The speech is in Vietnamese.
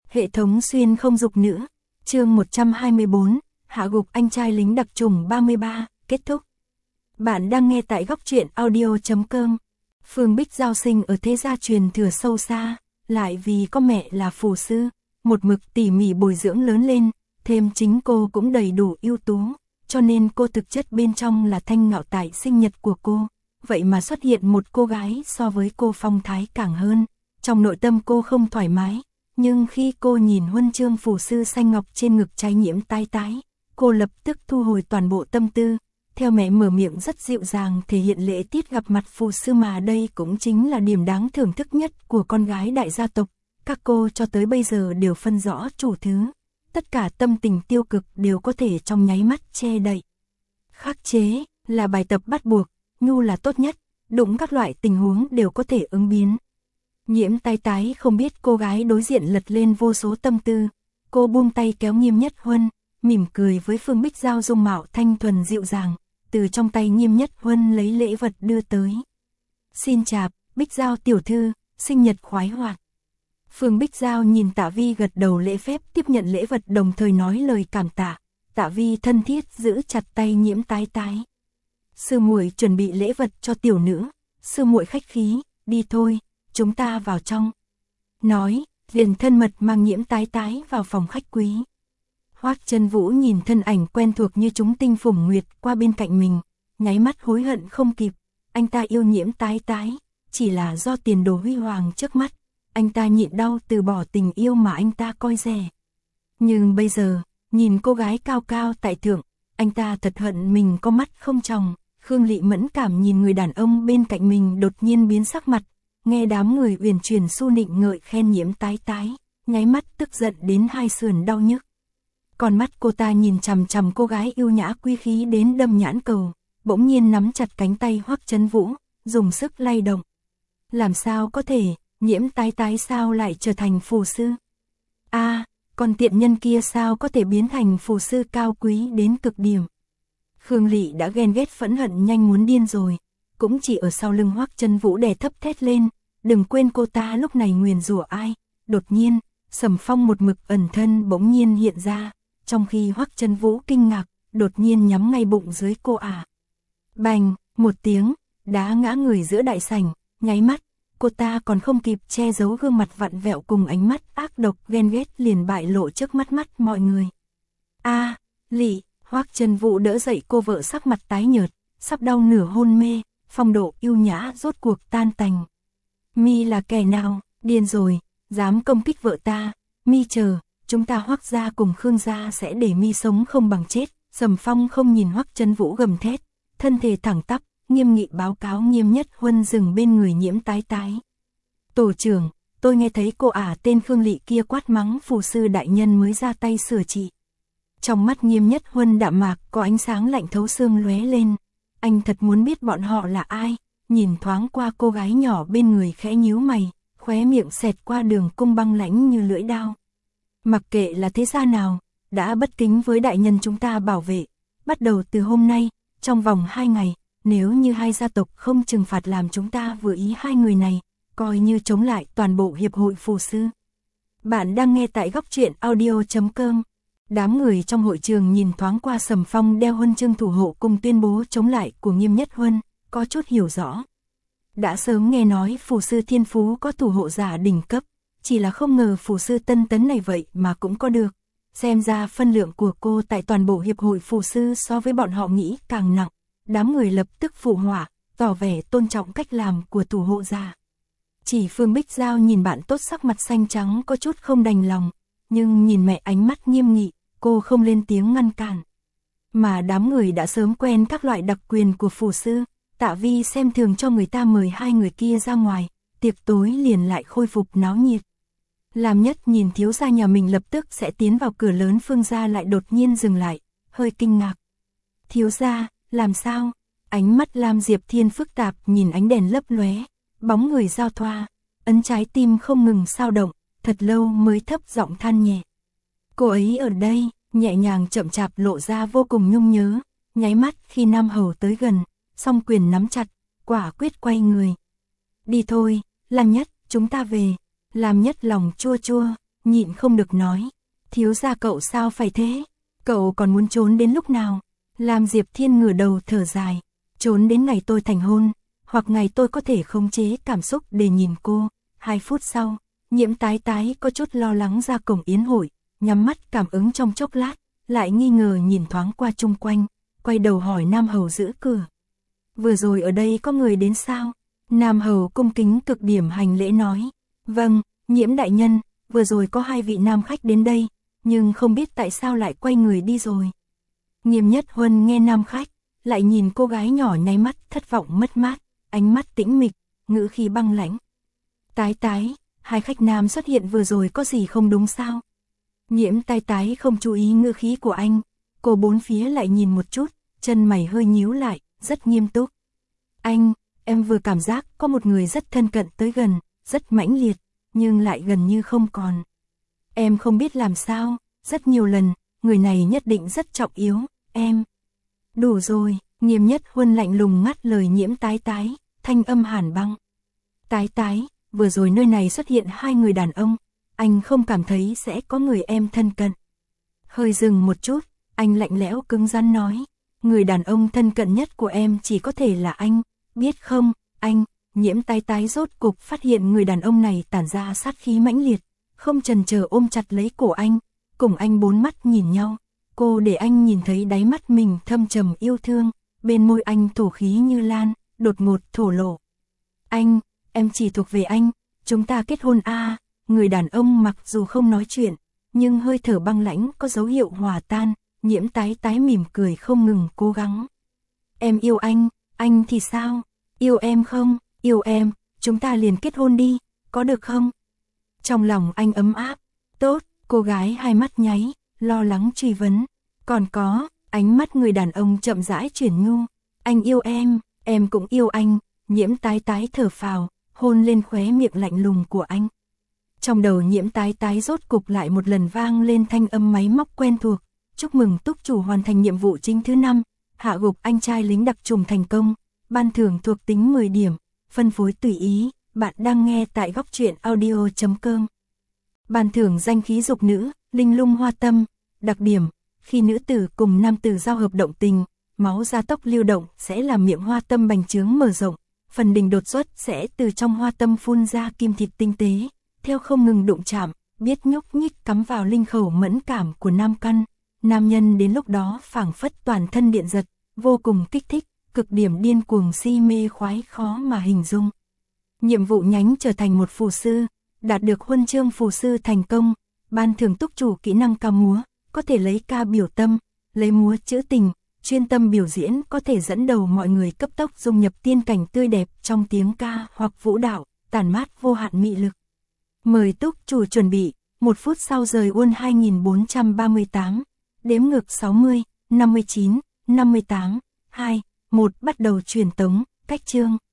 Hệ thống xuyên không dục nữa. Chương 124, hạ gục anh trai lính đặc chủng 33, kết thúc. Bạn đang nghe tại góc truyện audio.com. Phương Bích Giao sinh ở thế gia truyền thừa sâu xa, lại vì có mẹ là phù sư, một mực tỉ mỉ bồi dưỡng lớn lên, thêm chính cô cũng đầy đủ ưu tú, cho nên cô thực chất bên trong là thanh ngạo tại sinh nhật của cô. Vậy mà xuất hiện một cô gái so với cô phong thái càng hơn, trong nội tâm cô không thoải mái. Nhưng khi cô nhìn huân chương phù sư xanh ngọc trên ngực trái nhiễm tái tái, cô lập tức thu hồi toàn bộ tâm tư, theo mẹ mở miệng rất dịu dàng thể hiện lễ tiết gặp mặt phù sư, mà đây cũng chính là điểm đáng thưởng thức nhất của con gái đại gia tộc. Các cô cho tới bây giờ đều phân rõ chủ thứ, tất cả tâm tình tiêu cực đều có thể trong nháy mắt che đậy. Khắc chế là bài tập bắt buộc, nhu là tốt nhất, đụng các loại tình huống đều có thể ứng biến. Nhiễm tái tái không biết cô gái đối diện lật lên vô số tâm tư, cô buông tay kéo Nghiêm Nhất Huân, mỉm cười với Phương Bích Giao dung mạo thanh thuần dịu dàng, từ trong tay Nghiêm Nhất Huân lấy lễ vật đưa tới. Xin chào, Bích Giao tiểu thư, sinh nhật khoái hoạt. Phương Bích Giao nhìn Tạ Vi gật đầu lễ phép tiếp nhận lễ vật, đồng thời nói lời cảm tạ. Tạ Vi thân thiết giữ chặt tay Nhiễm tái tái. Sư muội chuẩn bị lễ vật cho tiểu nữ, sư muội khách khí, đi thôi, chúng ta vào trong. Nói, liền thân mật mang Nhiễm tái tái vào phòng khách quý. Hoắc Chân Vũ nhìn thân ảnh quen thuộc như chúng tinh phủng nguyệt qua bên cạnh mình, nháy mắt hối hận không kịp. Anh ta yêu Nhiễm tái tái, chỉ là do tiền đồ huy hoàng trước mắt, anh ta nhịn đau từ bỏ tình yêu mà anh ta coi rẻ. Nhưng bây giờ, nhìn cô gái cao cao tại thượng, anh ta thật hận mình có mắt không tròng. Khương Lị mẫn cảm nhìn người đàn ông bên cạnh mình đột nhiên biến sắc mặt, nghe đám người uyển chuyển su nịnh ngợi khen Nhiễm tái tái, nháy mắt tức giận đến hai sườn đau nhức. Con mắt cô ta nhìn chằm chằm cô gái yêu nhã quý khí đến đâm nhãn cầu, bỗng nhiên nắm chặt cánh tay Hoắc Chân Vũ, dùng sức lay động. Làm sao có thể, Nhiễm tái tái sao lại trở thành phù sư? Con tiện nhân kia sao có thể biến thành phù sư cao quý đến cực điểm? Khương Lị đã ghen ghét phẫn hận nhanh muốn điên rồi, cũng chỉ ở sau lưng Hoắc Chân Vũ đè thấp thét lên, đừng quên cô ta lúc này nguyền rủa ai. Đột nhiên, Sầm Phong một mực ẩn thân bỗng nhiên hiện ra, trong khi Hoắc Chân Vũ kinh ngạc, đột nhiên nhắm ngay bụng dưới cô ả. Bành, một tiếng, đá ngã người giữa đại sảnh, nháy mắt, cô ta còn không kịp che giấu gương mặt vặn vẹo cùng ánh mắt ác độc ghen ghét liền bại lộ trước mắt mọi người. Lị, Hoắc Chân Vũ đỡ dậy cô vợ sắc mặt tái nhợt, sắp đau nửa hôn mê, phong độ yêu nhã rốt cuộc tan tành. Mi là kẻ nào, điên rồi, dám công kích vợ ta, Mi chờ, chúng ta Hoắc gia cùng Khương gia sẽ để Mi sống không bằng chết. Sầm Phong không nhìn Hoắc Chân Vũ gầm thét, thân thể thẳng tắp, nghiêm nghị báo cáo Nghiêm Nhất Huân dừng bên người Nhiễm tái tái. Tổ trưởng, tôi nghe thấy cô ả tên Khương Lị kia quát mắng phù sư đại nhân mới ra tay sửa trị. Trong mắt Nghiêm Nhất Huân đạm mạc có ánh sáng lạnh thấu xương lóe lên. Anh thật muốn biết bọn họ là ai. Nhìn thoáng qua cô gái nhỏ bên người khẽ nhíu mày, khóe miệng xẹt qua đường cong băng lãnh như lưỡi dao. Mặc kệ là thế gia nào, đã bất kính với đại nhân chúng ta bảo vệ. Bắt đầu từ hôm nay, trong vòng 2 ngày, nếu như hai gia tộc không trừng phạt làm chúng ta vừa ý hai người này, coi như chống lại toàn bộ hiệp hội phù sư. Bạn đang nghe tại góc truyện audio.com. Đám người trong hội trường nhìn thoáng qua Sầm Phong đeo huân chương thủ hộ cùng tuyên bố chống lại của Nghiêm Nhất Huân, có chút hiểu rõ. Đã sớm nghe nói phù sư thiên phú có thủ hộ giả đỉnh cấp, chỉ là không ngờ phù sư tân tấn này vậy mà cũng có được. Xem ra phân lượng của cô tại toàn bộ hiệp hội phù sư so với bọn họ nghĩ càng nặng. Đám người lập tức phụ họa, tỏ vẻ tôn trọng cách làm của thủ hộ giả. Chỉ Phương Bích Giao nhìn bạn tốt sắc mặt xanh trắng có chút không đành lòng, nhưng nhìn mẹ ánh mắt nghiêm nghị, cô không lên tiếng ngăn cản. Mà đám người đã sớm quen các loại đặc quyền của phù sư, Tạ Vi xem thường cho người ta mời hai người kia ra ngoài, tiệc tối liền lại khôi phục náo nhiệt. Lam Nhất nhìn thiếu gia nhà mình lập tức sẽ tiến vào cửa lớn Phương gia lại đột nhiên dừng lại, hơi kinh ngạc. Thiếu gia, làm sao? Ánh mắt Lam Diệp Thiên phức tạp nhìn ánh đèn lấp lóe, bóng người giao thoa, ấn trái tim không ngừng sao động, thật lâu mới thấp giọng than nhẹ. Cô ấy ở đây, nhẹ nhàng chậm chạp lộ ra vô cùng nhung nhớ, nháy mắt khi Nam Hầu tới gần, song quyền nắm chặt, quả quyết quay người. Đi thôi, Lam Nhất, chúng ta về. Lam Nhất lòng chua chua, nhịn không được nói. Thiếu gia cậu sao phải thế? Cậu còn muốn trốn đến lúc nào? Lam Diệp Thiên ngửa đầu thở dài. Trốn đến ngày tôi thành hôn, hoặc ngày tôi có thể khống chế cảm xúc để nhìn cô. 2 phút sau, Nhiễm Tái Tái có chút lo lắng ra cổng yến hội, nhắm mắt cảm ứng trong chốc lát, lại nghi ngờ nhìn thoáng qua chung quanh, quay đầu hỏi Nam Hầu giữ cửa. Vừa rồi ở đây có người đến sao? Nam Hầu cung kính cực điểm hành lễ nói. Vâng, Nhiễm đại nhân, vừa rồi có 2 vị nam khách đến đây, nhưng không biết tại sao lại quay người đi rồi. Nghiêm Nhất Huân nghe nam khách, lại nhìn cô gái nhỏ nháy mắt thất vọng mất mát, ánh mắt tĩnh mịch, ngữ khí băng lãnh. Tái Tái, 2 khách nam xuất hiện vừa rồi có gì không đúng sao? Nhiễm Tái Tái không chú ý ngữ khí của anh, cô bốn phía lại nhìn một chút, chân mày hơi nhíu lại, rất nghiêm túc. Anh, em vừa cảm giác có một người rất thân cận tới gần, rất mãnh liệt, nhưng lại gần như không còn. Em không biết làm sao, rất nhiều lần, người này nhất định rất trọng yếu, em. Đủ rồi, Nghiêm Nhất Huân lạnh lùng ngắt lời Nhiễm Tái Tái, thanh âm hàn băng. Tái Tái, vừa rồi nơi này xuất hiện 2 người đàn ông, anh không cảm thấy sẽ có người em thân cận. Hơi dừng một chút, anh lạnh lẽo cứng rắn nói, người đàn ông thân cận nhất của em chỉ có thể là anh, biết không, anh. Nhiễm Tái Tái rốt cục phát hiện người đàn ông này tản ra sát khí mãnh liệt, không chần chờ ôm chặt lấy cổ anh, cùng anh 4 mắt nhìn nhau. Cô để anh nhìn thấy đáy mắt mình thâm trầm yêu thương, bên môi anh thổ khí như lan, đột ngột thổ lộ. Anh, em chỉ thuộc về anh, chúng ta kết hôn a. Người đàn ông mặc dù không nói chuyện, nhưng hơi thở băng lãnh có dấu hiệu hòa tan. Nhiễm Tái Tái mỉm cười không ngừng cố gắng. Em yêu anh thì sao? Yêu em không? Yêu em, chúng ta liền kết hôn đi, có được không? Trong lòng anh ấm áp. Tốt, cô gái 2 mắt nháy, lo lắng truy vấn. Còn có, ánh mắt người đàn ông chậm rãi chuyển nhu. Anh yêu em cũng yêu anh. Nhiễm Tái Tái thở phào, hôn lên khóe miệng lạnh lùng của anh. Trong đầu Nhiễm Tái Tái rốt cục lại một lần vang lên thanh âm máy móc quen thuộc. Chúc mừng túc chủ hoàn thành nhiệm vụ chính thứ 5, hạ gục anh trai lính đặc trùng thành công, ban thưởng thuộc tính 10 điểm, phân phối tùy ý. Bạn đang nghe tại góc truyện audio.com. Ban thưởng danh khí dục nữ, linh lung hoa tâm. Đặc điểm, khi nữ tử cùng nam tử giao hợp động tình, máu gia tốc lưu động sẽ làm miệng hoa tâm bành trướng mở rộng, phần đỉnh đột xuất sẽ từ trong hoa tâm phun ra kim thịt tinh tế, theo không ngừng đụng chạm, biết nhúc nhích cắm vào linh khẩu mẫn cảm của nam căn. Nam nhân đến lúc đó phảng phất toàn thân điện giật, vô cùng kích thích, cực điểm điên cuồng si mê khoái khó mà hình dung. Nhiệm vụ nhánh trở thành một phù sư, đạt được huân chương phù sư thành công, ban thưởng túc chủ kỹ năng ca múa, có thể lấy ca biểu tâm, lấy múa trữ tình, chuyên tâm biểu diễn có thể dẫn đầu mọi người cấp tốc dung nhập tiên cảnh tươi đẹp trong tiếng ca hoặc vũ đạo, tản mát vô hạn mị lực. Mời túc chủ chuẩn bị, 1 phút sau rời Uôn 2438, đếm ngược 60, 59, 58, 2, 1 bắt đầu truyền tống, cách chương.